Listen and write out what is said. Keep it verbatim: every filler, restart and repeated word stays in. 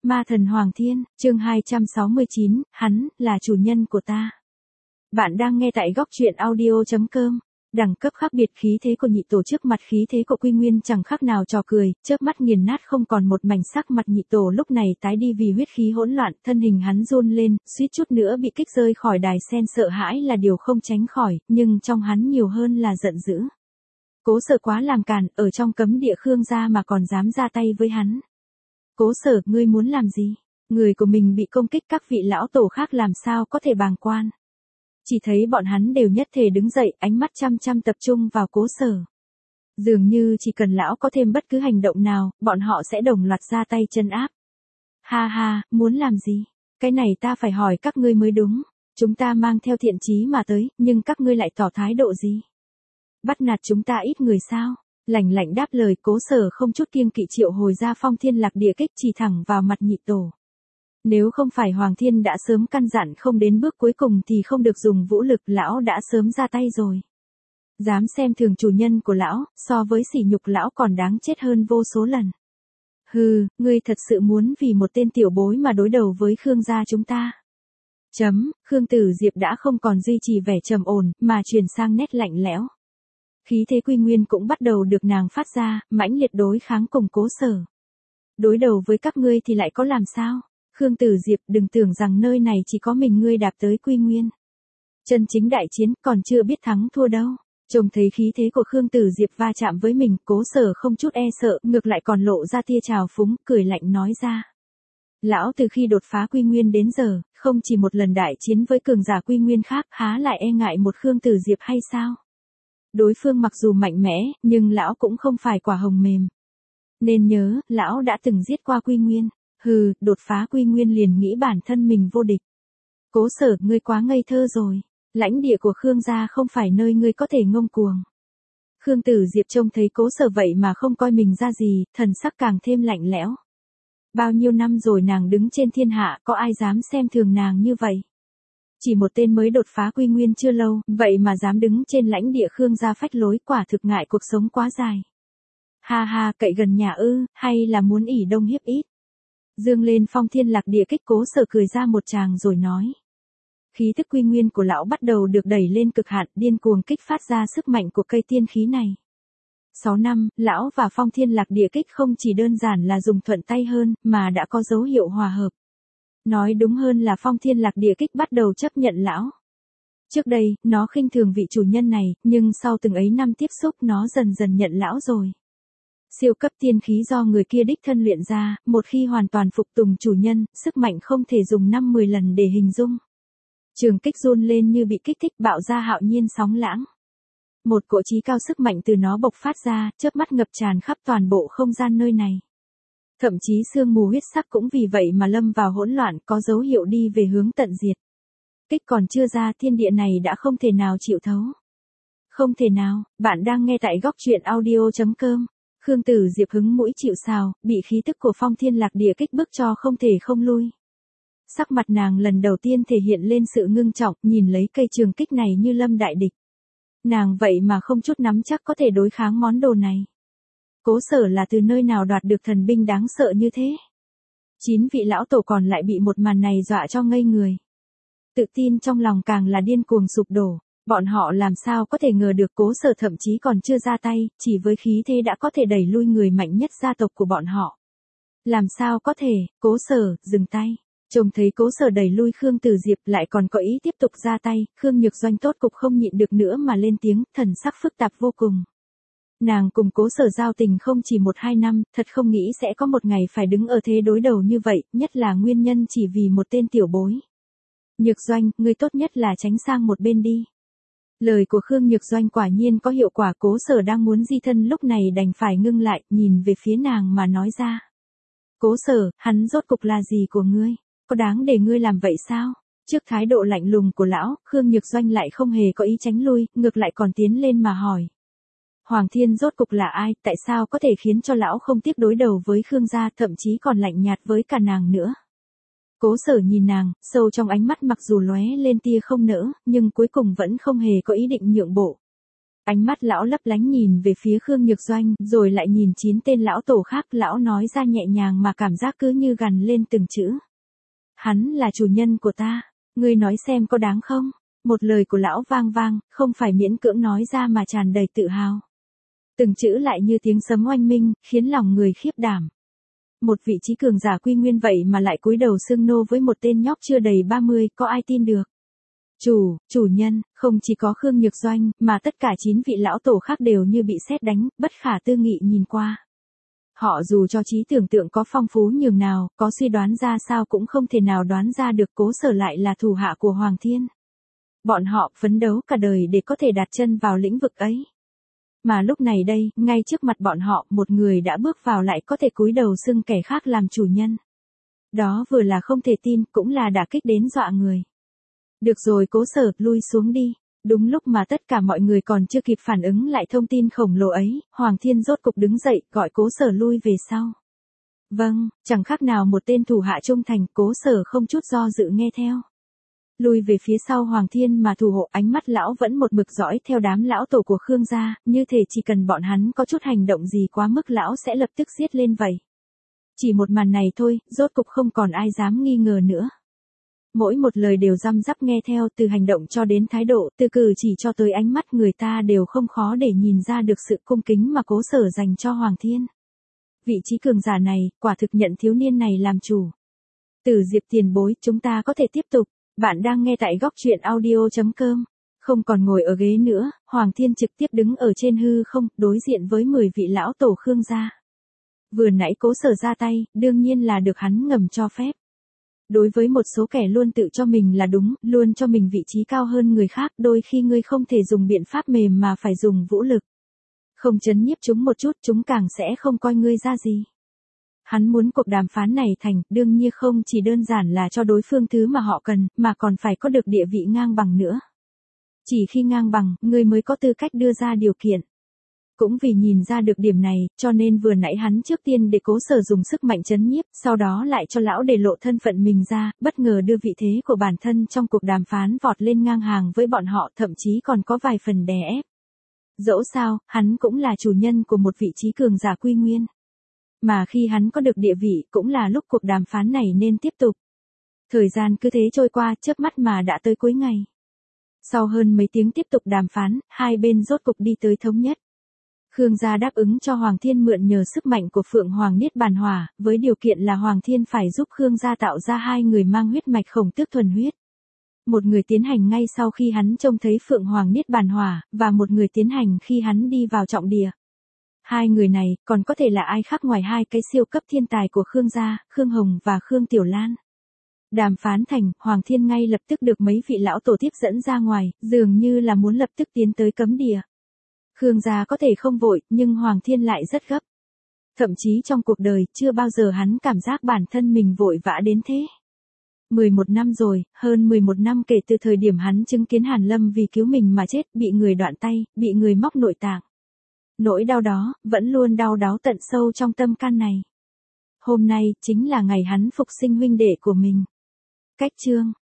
Ma thần Hoàng Thiên, chương hai trăm sáu mươi chín, hắn, là chủ nhân của ta. Bạn đang nghe tại góc truyện audio chấm com. Đẳng cấp khác biệt khí thế của nhị tổ trước mặt khí thế của Quy Nguyên chẳng khác nào trò cười, chớp mắt nghiền nát không còn một mảnh sắc mặt nhị tổ lúc này tái đi vì huyết khí hỗn loạn, thân hình hắn run lên, suýt chút nữa bị kích rơi khỏi đài sen sợ hãi là điều không tránh khỏi, nhưng trong hắn nhiều hơn là giận dữ. Cố Sở quá làm càn, ở trong cấm địa Khương gia mà còn dám ra tay với hắn. Cố Sở, ngươi muốn làm gì? Người của mình bị công kích các vị lão tổ khác làm sao có thể bàng quan. Chỉ thấy bọn hắn đều nhất thể đứng dậy, ánh mắt chăm chăm tập trung vào Cố Sở. Dường như chỉ cần lão có thêm bất cứ hành động nào, bọn họ sẽ đồng loạt ra tay trấn áp. Ha ha, muốn làm gì? Cái này ta phải hỏi các ngươi mới đúng. Chúng ta mang theo thiện chí mà tới, nhưng các ngươi lại tỏ thái độ gì? Bắt nạt chúng ta ít người sao? Lạnh lạnh đáp lời. Cố Sở không chút kiêng kỵ triệu hồi ra Phong Thiên Lạc Địa Kích chỉ thẳng vào mặt nhị tổ. Nếu không phải Hoàng Thiên đã sớm căn dặn không đến bước cuối cùng thì không được dùng vũ lực, lão đã sớm ra tay rồi. Dám xem thường chủ nhân của lão, so với sỉ nhục lão còn đáng chết hơn vô số lần. Hừ, ngươi thật sự muốn vì một tên tiểu bối mà đối đầu với Khương gia chúng ta. Chấm, Khương Tử Diệp đã không còn duy trì vẻ trầm ổn, mà chuyển sang nét lạnh lẽo. Khí thế Quy Nguyên cũng bắt đầu được nàng phát ra, mãnh liệt đối kháng cùng Cố Sở. Đối đầu với các ngươi thì lại có làm sao? Khương Tử Diệp, đừng tưởng rằng nơi này chỉ có mình ngươi đạp tới Quy Nguyên. Chân chính đại chiến còn chưa biết thắng thua đâu. Trông thấy khí thế của Khương Tử Diệp va chạm với mình, Cố Sở không chút e sợ, ngược lại còn lộ ra tia trào phúng, cười lạnh nói ra. Lão từ khi đột phá Quy Nguyên đến giờ, không chỉ một lần đại chiến với cường giả Quy Nguyên khác, há lại e ngại một Khương Tử Diệp hay sao? Đối phương mặc dù mạnh mẽ, nhưng lão cũng không phải quả hồng mềm. Nên nhớ, lão đã từng giết qua Quy Nguyên. Hừ, đột phá Quy Nguyên liền nghĩ bản thân mình vô địch. Cố Sở, ngươi quá ngây thơ rồi. Lãnh địa của Khương gia không phải nơi ngươi có thể ngông cuồng. Khương Tử Diệp trông thấy Cố Sở vậy mà không coi mình ra gì, thần sắc càng thêm lạnh lẽo. Bao nhiêu năm rồi nàng đứng trên thiên hạ, có ai dám xem thường nàng như vậy? Chỉ một tên mới đột phá Quy Nguyên chưa lâu, vậy mà dám đứng trên lãnh địa Khương gia phách lối, quả thực ngại cuộc sống quá dài. Ha ha, cậy gần nhà ư, hay là muốn ỷ đông hiếp ít? Dương lên Phong Thiên Lạc Địa Kích. Cố Sở cười ra một tràng rồi nói. Khí thức Quy Nguyên của lão bắt đầu được đẩy lên cực hạn, điên cuồng kích phát ra sức mạnh của cây tiên khí này. Sáu năm, lão và Phong Thiên Lạc Địa Kích không chỉ đơn giản là dùng thuận tay hơn, mà đã có dấu hiệu hòa hợp. Nói đúng hơn là Phong Thiên Lạc Địa Kích bắt đầu chấp nhận lão. Trước đây, nó khinh thường vị chủ nhân này, nhưng sau từng ấy năm tiếp xúc nó dần dần nhận lão rồi. Siêu cấp tiên khí do người kia đích thân luyện ra, một khi hoàn toàn phục tùng chủ nhân, sức mạnh không thể dùng năm mười lần để hình dung. Trường kích run lên như bị kích thích, bạo ra hạo nhiên sóng lãng. Một cỗ chí cao sức mạnh từ nó bộc phát ra, chớp mắt ngập tràn khắp toàn bộ không gian nơi này. Thậm chí sương mù huyết sắc cũng vì vậy mà lâm vào hỗn loạn, có dấu hiệu đi về hướng tận diệt. Kích còn chưa ra, thiên địa này đã không thể nào chịu thấu. Không thể nào, bạn đang nghe tại góc truyện audio chấm com. Khương Tử Diệp hứng mũi chịu sào, bị khí tức của Phong Thiên Lạc Địa Kích bức cho không thể không lui. Sắc mặt nàng lần đầu tiên thể hiện lên sự ngưng trọng, nhìn lấy cây trường kích này như lâm đại địch. Nàng vậy mà không chút nắm chắc có thể đối kháng món đồ này. Cố Sở là từ nơi nào đoạt được thần binh đáng sợ như thế? Chín vị lão tổ còn lại bị một màn này dọa cho ngây người. Tự tin trong lòng càng là điên cuồng sụp đổ. Bọn họ làm sao có thể ngờ được Cố Sở thậm chí còn chưa ra tay, chỉ với khí thế đã có thể đẩy lui người mạnh nhất gia tộc của bọn họ. Làm sao có thể? Cố Sở, dừng tay. Trông thấy Cố Sở đẩy lui Khương Tử Diệp lại còn có ý tiếp tục ra tay, Khương Nhược Doanh tốt cục không nhịn được nữa mà lên tiếng, thần sắc phức tạp vô cùng. Nàng cùng Cố Sở giao tình không chỉ một hai năm, thật không nghĩ sẽ có một ngày phải đứng ở thế đối đầu như vậy, nhất là nguyên nhân chỉ vì một tên tiểu bối. Nhược Doanh, ngươi tốt nhất là tránh sang một bên đi. Lời của Khương Nhược Doanh quả nhiên có hiệu quả. Cố Sở đang muốn di thân lúc này đành phải ngưng lại, nhìn về phía nàng mà nói ra. Cố Sở, hắn rốt cục là gì của ngươi? Có đáng để ngươi làm vậy sao? Trước thái độ lạnh lùng của lão, Khương Nhược Doanh lại không hề có ý tránh lui, ngược lại còn tiến lên mà hỏi. Hoàng Thiên rốt cục là ai, tại sao có thể khiến cho lão không tiếp đối đầu với Khương gia, thậm chí còn lạnh nhạt với cả nàng nữa? Cố Sở nhìn nàng, sâu trong ánh mắt mặc dù lóe lên tia không nỡ, nhưng cuối cùng vẫn không hề có ý định nhượng bộ. Ánh mắt lão lấp lánh nhìn về phía Khương Nhược Doanh, rồi lại nhìn chín tên lão tổ khác, lão nói ra nhẹ nhàng mà cảm giác cứ như gằn lên từng chữ. Hắn là chủ nhân của ta, ngươi nói xem có đáng không? Một lời của lão vang vang, không phải miễn cưỡng nói ra mà tràn đầy tự hào. Từng chữ lại như tiếng sấm oanh minh, khiến lòng người khiếp đảm. Một vị trí cường giả quy nguyên vậy mà lại cúi đầu xưng nô với một tên nhóc chưa đầy ba mươi, có ai tin được? Chủ, chủ nhân, không chỉ có Khương Nhược Doanh, mà tất cả chín vị lão tổ khác đều như bị sét đánh, bất khả tư nghị nhìn qua. Họ dù cho trí tưởng tượng có phong phú nhường nào, có suy đoán ra sao cũng không thể nào đoán ra được Cố Sở lại là thủ hạ của Hoàng Thiên. Bọn họ phấn đấu cả đời để có thể đặt chân vào lĩnh vực ấy. Mà lúc này đây, ngay trước mặt bọn họ, một người đã bước vào lại có thể cúi đầu xưng kẻ khác làm chủ nhân. Đó vừa là không thể tin, cũng là đả kích đến dọa người. Được rồi Cố Sở, lui xuống đi. Đúng lúc mà tất cả mọi người còn chưa kịp phản ứng lại thông tin khổng lồ ấy, Hoàng Thiên rốt cục đứng dậy, gọi Cố Sở lui về sau. Vâng, chẳng khác nào một tên thủ hạ trung thành, Cố Sở không chút do dự nghe theo. Lui về phía sau Hoàng Thiên mà thủ hộ, ánh mắt lão vẫn một mực dõi theo đám lão tổ của Khương gia, như thể chỉ cần bọn hắn có chút hành động gì quá mức lão sẽ lập tức giết lên vậy. Chỉ một màn này thôi, rốt cục không còn ai dám nghi ngờ nữa. Mỗi một lời đều răm rắp nghe theo, từ hành động cho đến thái độ, từ cử chỉ cho tới ánh mắt, người ta đều không khó để nhìn ra được sự cung kính mà Cố Sở dành cho Hoàng Thiên. Vị trí cường giả này, quả thực nhận thiếu niên này làm chủ. Từ Diệp tiền bối, chúng ta có thể tiếp tục. Bạn đang nghe tại góc truyện audio chấm com. Không còn ngồi ở ghế nữa, Hoàng Thiên trực tiếp đứng ở trên hư không, đối diện với mười vị lão tổ Khương gia. Vừa nãy Cố Sở ra tay, đương nhiên là được hắn ngầm cho phép. Đối với một số kẻ luôn tự cho mình là đúng, luôn cho mình vị trí cao hơn người khác, đôi khi ngươi không thể dùng biện pháp mềm mà phải dùng vũ lực. Không chấn nhiếp chúng một chút, chúng càng sẽ không coi ngươi ra gì. Hắn muốn cuộc đàm phán này thành, đương nhiên không chỉ đơn giản là cho đối phương thứ mà họ cần, mà còn phải có được địa vị ngang bằng nữa. Chỉ khi ngang bằng, ngươi mới có tư cách đưa ra điều kiện. Cũng vì nhìn ra được điểm này, cho nên vừa nãy hắn trước tiên để Cố Sở dùng sức mạnh chấn nhiếp, sau đó lại cho lão để lộ thân phận mình ra, bất ngờ đưa vị thế của bản thân trong cuộc đàm phán vọt lên ngang hàng với bọn họ, thậm chí còn có vài phần đè ép. Dẫu sao, hắn cũng là chủ nhân của một vị trí cường giả quy nguyên. Mà khi hắn có được địa vị, cũng là lúc cuộc đàm phán này nên tiếp tục. Thời gian cứ thế trôi qua, chớp mắt mà đã tới cuối ngày. Sau hơn mấy tiếng tiếp tục đàm phán, hai bên rốt cục đi tới thống nhất. Khương gia đáp ứng cho Hoàng Thiên mượn nhờ sức mạnh của Phượng Hoàng Niết Bàn Hỏa, với điều kiện là Hoàng Thiên phải giúp Khương gia tạo ra hai người mang huyết mạch Khổng Tước thuần huyết. Một người tiến hành ngay sau khi hắn trông thấy Phượng Hoàng Niết Bàn Hỏa, và một người tiến hành khi hắn đi vào trọng địa. Hai người này, còn có thể là ai khác ngoài hai cái siêu cấp thiên tài của Khương gia, Khương Hồng và Khương Tiểu Lan. Đàm phán thành, Hoàng Thiên ngay lập tức được mấy vị lão tổ tiếp dẫn ra ngoài, dường như là muốn lập tức tiến tới cấm địa. Khương gia có thể không vội, nhưng Hoàng Thiên lại rất gấp. Thậm chí trong cuộc đời, chưa bao giờ hắn cảm giác bản thân mình vội vã đến thế. mười một năm rồi, hơn mười một năm kể từ thời điểm hắn chứng kiến Hàn Lâm vì cứu mình mà chết, bị người đoạn tay, bị người móc nội tạng. Nỗi đau đó, vẫn luôn đau đáu tận sâu trong tâm can này. Hôm nay, chính là ngày hắn phục sinh huynh đệ của mình. Cách chương